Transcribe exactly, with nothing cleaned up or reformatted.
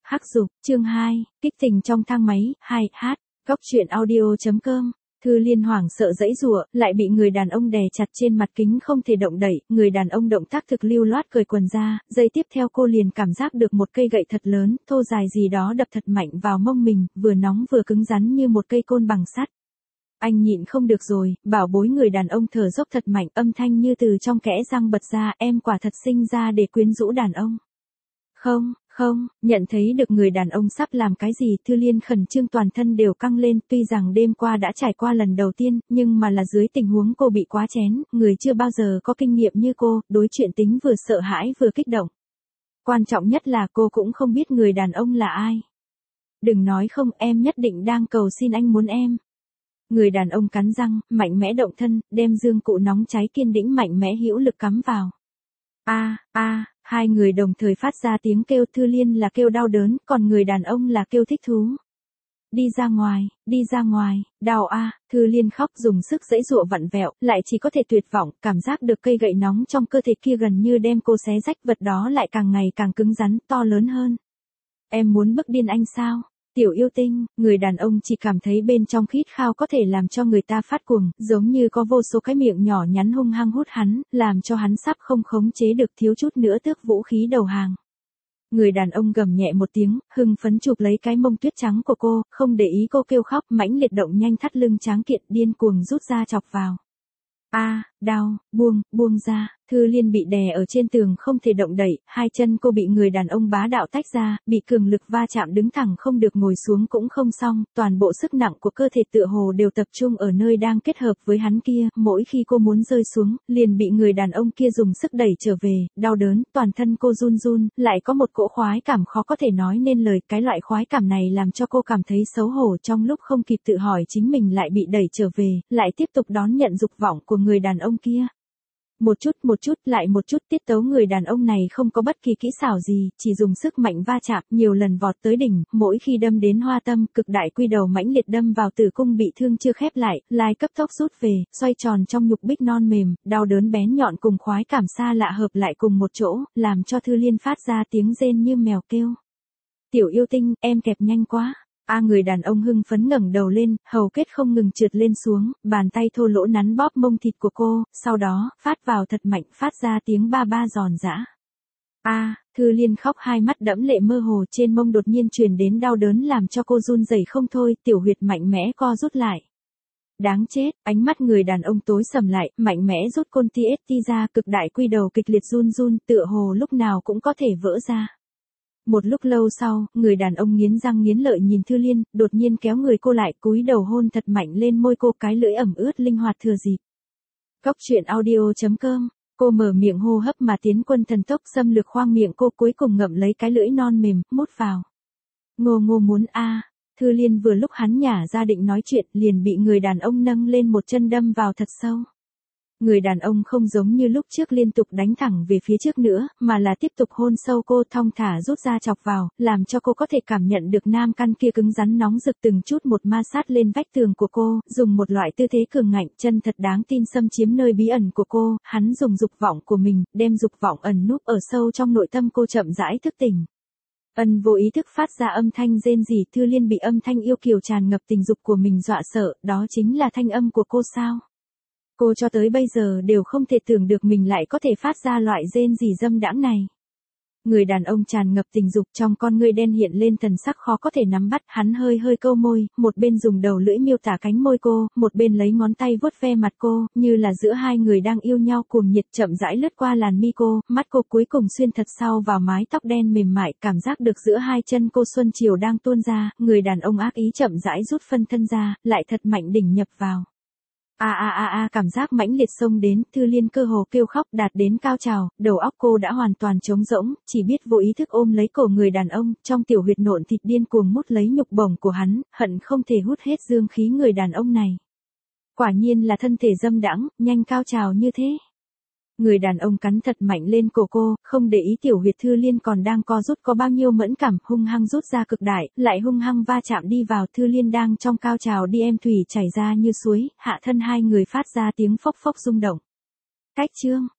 Hắc Dục, chương hai, kích tình trong thang máy, hai, hát, góc truyện audio.com. Thư Liên hoảng sợ giãy giụa, lại bị người đàn ông đè chặt trên mặt kính không thể động đậy, người đàn ông động tác thực lưu loát cởi quần ra, giây tiếp theo cô liền cảm giác được một cây gậy thật lớn, thô dài gì đó đập thật mạnh vào mông mình, vừa nóng vừa cứng rắn như một cây côn bằng sắt. Anh nhịn không được rồi, bảo bối người đàn ông thở dốc thật mạnh, âm thanh như từ trong kẽ răng bật ra, em quả thật sinh ra để quyến rũ đàn ông. Không, không, nhận thấy được người đàn ông sắp làm cái gì, Thư Liên khẩn trương toàn thân đều căng lên, tuy rằng đêm qua đã trải qua lần đầu tiên, nhưng mà là dưới tình huống cô bị quá chén, người chưa bao giờ có kinh nghiệm như cô, đối chuyện tính vừa sợ hãi vừa kích động. Quan trọng nhất là cô cũng không biết người đàn ông là ai. Đừng nói không, em nhất định đang cầu xin anh muốn em. Người đàn ông cắn răng, mạnh mẽ động thân, đem dương cụ nóng cháy kiên đĩnh mạnh mẽ hữu lực cắm vào. A, a, hai người đồng thời phát ra tiếng kêu, Thư Liên là kêu đau đớn, còn người đàn ông là kêu thích thú. Đi ra ngoài, đi ra ngoài, đau a, Thư Liên khóc dùng sức giãy giụa vặn vẹo, lại chỉ có thể tuyệt vọng, cảm giác được cây gậy nóng trong cơ thể kia gần như đem cô xé rách, vật đó lại càng ngày càng cứng rắn, to lớn hơn. Em muốn bức điên anh sao? Tiểu yêu tinh, người đàn ông chỉ cảm thấy bên trong khít khao có thể làm cho người ta phát cuồng, giống như có vô số cái miệng nhỏ nhắn hung hăng hút hắn, làm cho hắn sắp không khống chế được, thiếu chút nữa tước vũ khí đầu hàng. Người đàn ông gầm nhẹ một tiếng, hưng phấn chụp lấy cái mông tuyết trắng của cô, không để ý cô kêu khóc, mãnh liệt động nhanh thắt lưng tráng kiện, điên cuồng rút ra chọc vào. A, đau, buông, buông ra. Thư Liên bị đè ở trên tường không thể động đậy, hai chân cô bị người đàn ông bá đạo tách ra, bị cường lực va chạm đứng thẳng không được, ngồi xuống cũng không xong, toàn bộ sức nặng của cơ thể tựa hồ đều tập trung ở nơi đang kết hợp với hắn kia, mỗi khi cô muốn rơi xuống, liền bị người đàn ông kia dùng sức đẩy trở về, đau đớn, toàn thân cô run run, lại có một cỗ khoái cảm khó có thể nói nên lời, cái loại khoái cảm này làm cho cô cảm thấy xấu hổ, trong lúc không kịp tự hỏi chính mình lại bị đẩy trở về, lại tiếp tục đón nhận dục vọng của người đàn ông kia. Một chút một chút lại một chút, tiết tấu người đàn ông này không có bất kỳ kỹ xảo gì, chỉ dùng sức mạnh va chạm, nhiều lần vọt tới đỉnh, mỗi khi đâm đến hoa tâm, cực đại quy đầu mãnh liệt đâm vào tử cung bị thương chưa khép lại, lai cấp tốc rút về, xoay tròn trong nhục bích non mềm, đau đớn bén nhọn cùng khoái cảm xa lạ hợp lại cùng một chỗ, làm cho Thư Liên phát ra tiếng rên như mèo kêu. Tiểu yêu tinh, em kẹp nhanh quá. A, người đàn ông hưng phấn ngẩng đầu lên, hầu kết không ngừng trượt lên xuống, bàn tay thô lỗ nắn bóp mông thịt của cô, sau đó, phát vào thật mạnh, phát ra tiếng ba ba giòn giã. A, Thư Liên khóc, hai mắt đẫm lệ mơ hồ, trên mông đột nhiên truyền đến đau đớn làm cho cô run rẩy không thôi, tiểu huyệt mạnh mẽ co rút lại. Đáng chết, ánh mắt người đàn ông tối sầm lại, mạnh mẽ rút côn tê ét tê ra, cực đại quy đầu kịch liệt run run, tựa hồ lúc nào cũng có thể vỡ ra. Một lúc lâu sau, người đàn ông nghiến răng nghiến lợi nhìn Thư Liên, đột nhiên kéo người cô lại, cúi đầu hôn thật mạnh lên môi cô, cái lưỡi ẩm ướt linh hoạt thừa dịp. Góc truyện audio.com, cô mở miệng hô hấp mà tiến quân thần tốc xâm lược khoang miệng cô, cuối cùng ngậm lấy cái lưỡi non mềm, mút vào. Ngô ngô muốn a, Thư Liên vừa lúc hắn nhả ra định nói chuyện, liền bị người đàn ông nâng lên một chân đâm vào thật sâu. Người đàn ông không giống như lúc trước liên tục đánh thẳng về phía trước nữa, mà là tiếp tục hôn sâu cô, thong thả rút ra chọc vào, làm cho cô có thể cảm nhận được nam căn kia cứng rắn nóng rực từng chút một ma sát lên vách tường của cô, dùng một loại tư thế cường ngạnh, chân thật đáng tin xâm chiếm nơi bí ẩn của cô, hắn dùng dục vọng của mình, đem dục vọng ẩn núp ở sâu trong nội tâm cô chậm rãi thức tỉnh. Ân vô ý thức phát ra âm thanh rên rỉ, Thư Liên bị âm thanh yêu kiều tràn ngập tình dục của mình dọa sợ, đó chính là thanh âm của cô sao? Cô cho tới bây giờ đều không thể tưởng được mình lại có thể phát ra loại rên rỉ dâm đãng này. Người đàn ông tràn ngập tình dục, trong con ngươi đen hiện lên thần sắc khó có thể nắm bắt, hắn hơi hơi câu môi, một bên dùng đầu lưỡi miêu tả cánh môi cô, một bên lấy ngón tay vuốt ve mặt cô, như là giữa hai người đang yêu nhau cuồng nhiệt, chậm rãi lướt qua làn mi cô, mắt cô cuối cùng xuyên thật sâu vào mái tóc đen mềm mại, cảm giác được giữa hai chân cô xuân chiều đang tuôn ra, người đàn ông ác ý chậm rãi rút phân thân ra, lại thật mạnh đỉnh nhập vào. A a a a, cảm giác mãnh liệt xông đến, Thư Liên cơ hồ kêu khóc, đạt đến cao trào, đầu óc cô đã hoàn toàn trống rỗng, chỉ biết vô ý thức ôm lấy cổ người đàn ông, trong tiểu huyệt nộn thịt điên cuồng mút lấy nhục bổng của hắn, hận không thể hút hết dương khí người đàn ông này. Quả nhiên là thân thể dâm đãng, nhanh cao trào như thế. Người đàn ông cắn thật mạnh lên cổ cô, không để ý tiểu huyệt Thư Liên còn đang co rút có bao nhiêu mẫn cảm, hung hăng rút ra cực đại, lại hung hăng va chạm đi vào, Thư Liên đang trong cao trào đi, em thủy chảy ra như suối, hạ thân hai người phát ra tiếng phốc phốc rung động. Cách chương,